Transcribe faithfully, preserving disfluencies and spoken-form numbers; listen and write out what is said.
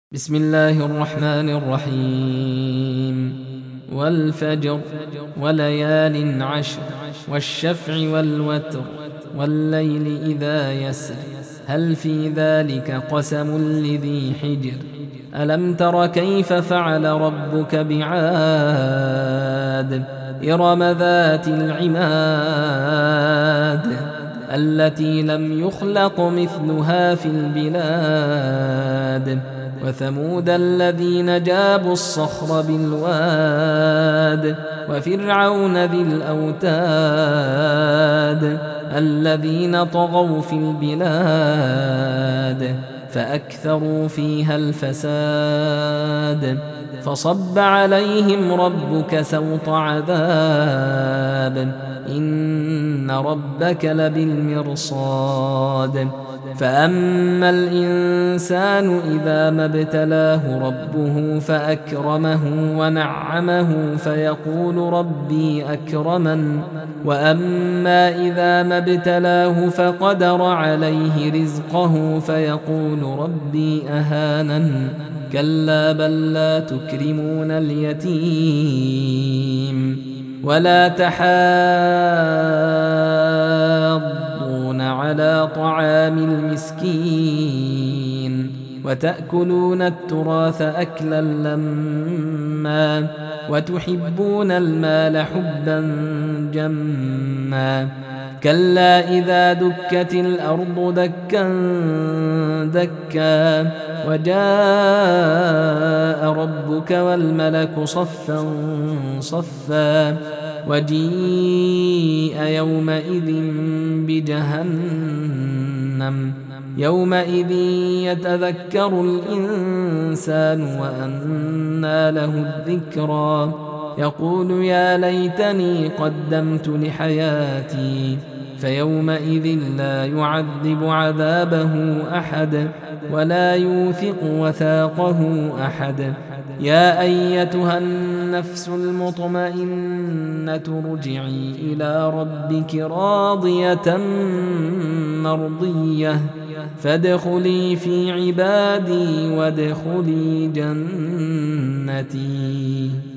بسم الله الرحمن الرحيم والفجر وليال عشر والشفع والوتر والليل إذا يسر هل في ذلك قسم لذي حجر ألم تر كيف فعل ربك بعاد إرم ذات العماد التي لم يخلق مثلها في البلاد وثمود الذين جابوا الصخر بالواد وفرعون ذي الأوتاد الذين طغوا في البلاد فأكثروا فيها الفساد فصب عليهم ربك سوط عذاب إن ربك لبالمرصاد فأما الإنسان إذا ما ابتلاه ربه فأكرمه ونعمه فيقول ربي أكرمن وأما إذا ما ابتلاه فقدر عليه رزقه فيقول ربي أهانن كلا بل لا تكرمون اليتيم ولا تحاضون على طعام المسكين وتأكلون التراث أكلا لما وتحبون المال حبا جما كلا إذا دكت الأرض دكا دكا وجاء ربك والملك صفا صفا وجيء يومئذ بجهنم يومئذ يتذكر الإنسان وأنى له الذكرى يقول يا ليتني قدمت لحياتي فيومئذ لا يعذب عذابه أحد ولا يوثق وثاقه أحد يا أيتها النفس المطمئنة ارجعي إلى ربك راضية مرضية فادخلي في عبادي وادخلي جنتي.